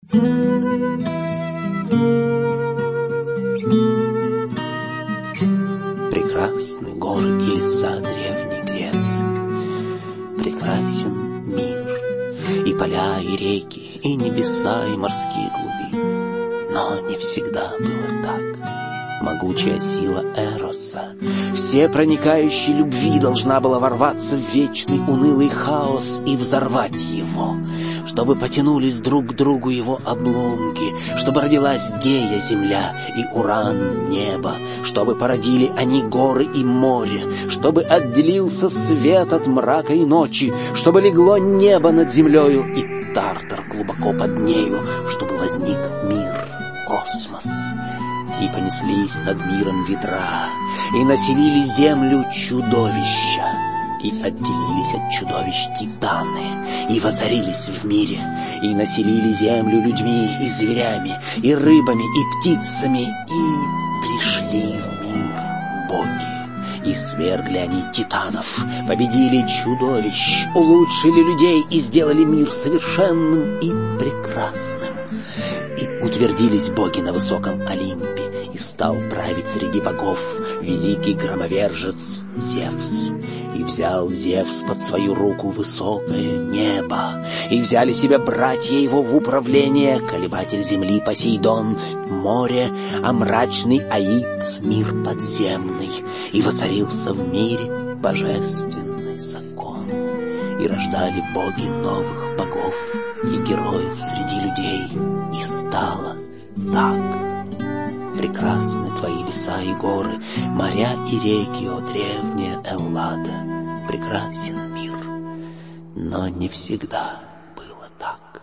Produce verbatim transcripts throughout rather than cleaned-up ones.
Прекрасны горы и леса древней Греции, прекрасен мир, и поля, и реки, и небеса, и морские глубины. Но не всегда было так. Могучая сила Эроса, всепроникающей любви, должна была ворваться в вечный унылый хаос и взорвать его, чтобы потянулись друг к другу его обломки, чтобы родилась Гея земля и Уран небо, чтобы породили они горы и море, чтобы отделился свет от мрака и ночи, чтобы легло небо над землею и Тартар глубоко под нею, чтобы возник мир, космос. И понеслись над миром ветра, и населили землю чудовища, и отделились от чудовищ титаны, и воцарились в мире, и населили землю людьми и зверями, и рыбами, и птицами, и пришли в мир боги. И свергли они титанов, победили чудовищ, улучшили людей и сделали мир совершенным и прекрасным. И утвердились боги на высоком Олимпе, и стал править среди богов великий громовержец Зевс. И взял Зевс под свою руку высокое небо, и взяли себя братья его в управление колебатель земли Посейдон, море, а мрачный Аид, мир подземный, и воцарился в мире божественный закон. И рождали боги новых богов и героев среди людей, и стало так. Прекрасны твои леса и горы, моря и реки, о древняя Эллада. Прекрасен мир, но не всегда было так.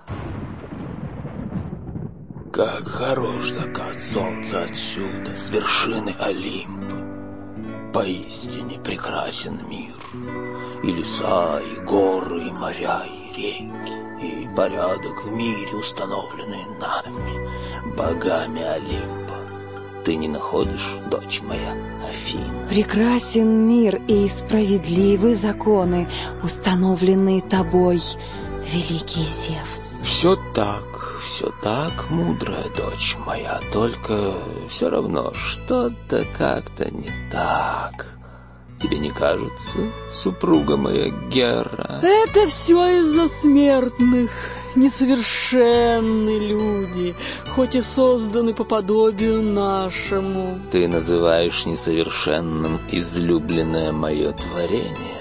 Как хорош закат солнца отсюда, с вершины Олимпа. Поистине прекрасен мир, и леса, и горы, и моря, и реки, и порядок в мире, установленный нами, богами Олимпа. Ты не находишь, дочь моя, Афина? Прекрасен мир и справедливы законы, установленные тобой, великий Зевс. Все так, все так, мудрая дочь моя, только все равно что-то как-то не так. Тебе не кажется, супруга моя Гера? Это все из-за смертных. Несовершенны люди, хоть и созданы по подобию нашему. Ты называешь несовершенным излюбленное мое творение?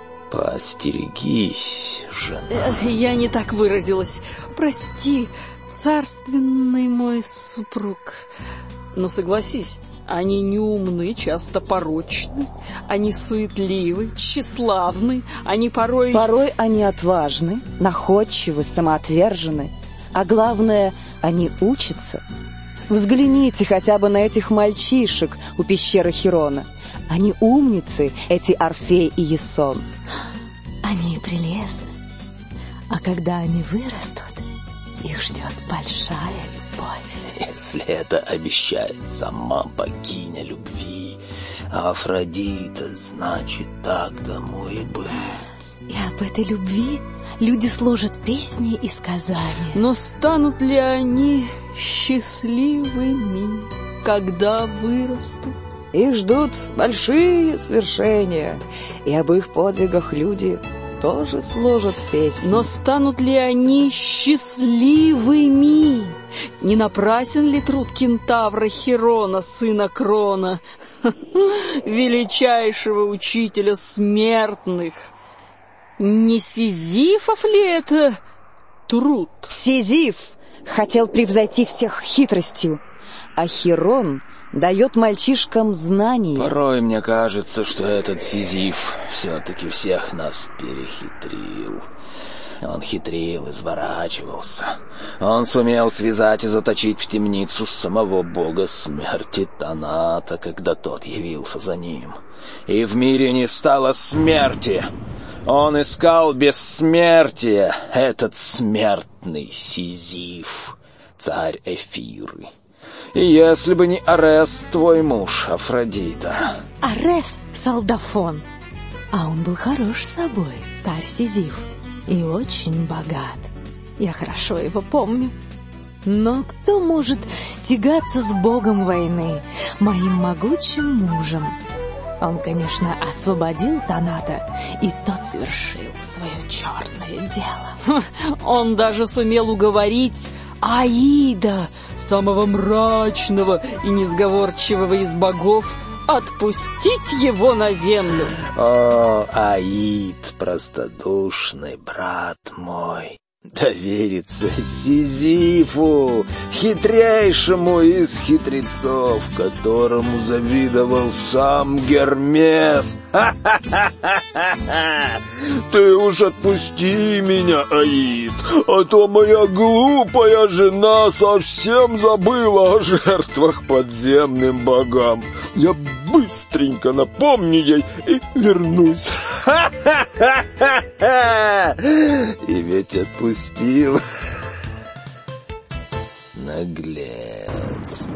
Поостерегись, жена. Я не так выразилась. Прости, царственный мой супруг. Но согласись, они неумны, часто порочны, они суетливы, тщеславны, они порой... Порой они отважны, находчивы, самоотвержены, а главное, они учатся. Взгляните хотя бы на этих мальчишек у пещеры Хирона. Они умницы, эти Орфей и Ясон. Они прелестны, а когда они вырастут, их ждет большая любовь. Если это обещает сама богиня любви, Афродита, значит, так тому и быть. И об этой любви люди сложат песни и сказания. Но станут ли они счастливыми, когда вырастут? Их ждут большие свершения, и об их подвигах люди тоже сложат песни. Но станут ли они счастливыми? Не напрасен ли труд кентавра Хирона, сына Крона, величайшего учителя смертных? Не Сизифов ли это труд? Сизиф хотел превзойти всех хитростью, а Хирон дает мальчишкам знания. Порой мне кажется, что этот Сизиф все-таки всех нас перехитрил. Он хитрил, изворачивался. Он сумел связать и заточить в темницу самого бога смерти Таната, когда тот явился за ним. И в мире не стало смерти. Он искал бессмертия, этот смертный Сизиф, царь Эфиры. И если бы не Арес, твой муж, Афродита. Арес — солдафон, а он был хорош собой, царь Сизиф, и очень богат. Я хорошо его помню. Но кто может тягаться с богом войны, моим могучим мужем? Он, конечно, освободил Таната, и тот совершил свое черное дело. Он даже сумел уговорить Аида, самого мрачного и несговорчивого из богов, отпустить его на землю. О, Аид, простодушный брат мой, довериться Сизифу, хитрейшему из хитрецов, которому завидовал сам Гермес. Ха-ха-ха-ха-ха! Ты уж отпусти меня, Аид, а то моя глупая жена совсем забыла о жертвах подземным богам. Я быстренько напомню ей и вернусь. Ха-ха-ха-ха-ха! И ведь отпустил. Наглец.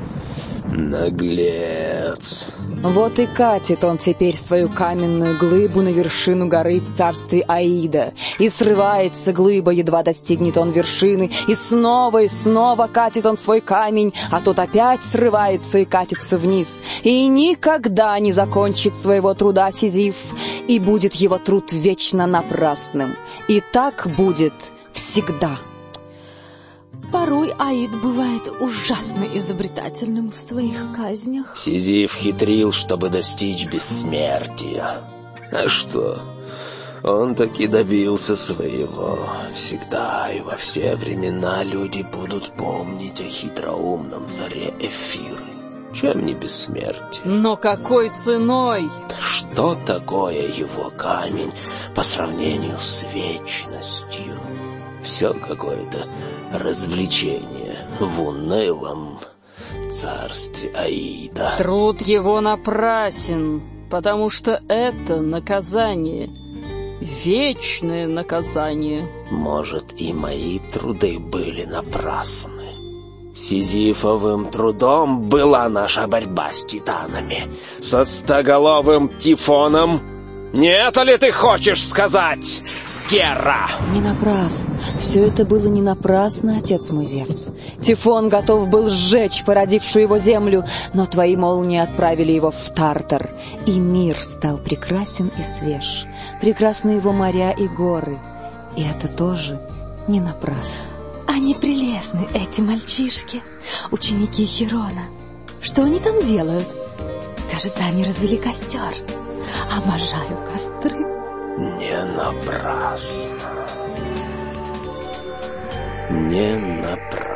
Наглец. Вот и катит он теперь свою каменную глыбу на вершину горы в царстве Аида. И срывается глыба, едва достигнет он вершины, и снова и снова катит он свой камень, а тот опять срывается и катится вниз. И никогда не закончит своего труда Сизиф, и будет его труд вечно напрасным. И так будет всегда. Порой Аид бывает ужасно изобретательным в своих казнях. Сизиф хитрил, чтобы достичь бессмертия. А что? Он таки добился своего. Всегда и во все времена люди будут помнить о хитроумном заре Эфиры. Чем не бессмертие? Но какой ценой? Что такое его камень по сравнению с вечностью? Все какое-то развлечение в унылом царстве Аида. Труд его напрасен, потому что это наказание, вечное наказание. Может, и мои труды были напрасны. Сизифовым трудом была наша борьба с титанами, со стоголовым Тифоном. Не это ли ты хочешь сказать, Гера? Не напрасно. Все это было не напрасно, отец мой Зевс. Тифон готов был сжечь породившую его землю, но твои молнии отправили его в Тартар, и мир стал прекрасен и свеж. Прекрасны его моря и горы, и это тоже не напрасно. Они прелестны, эти мальчишки, ученики Хирона. Что они там делают? Кажется, они развели костер. Обожаю костры. Не напрасно. Не напрасно.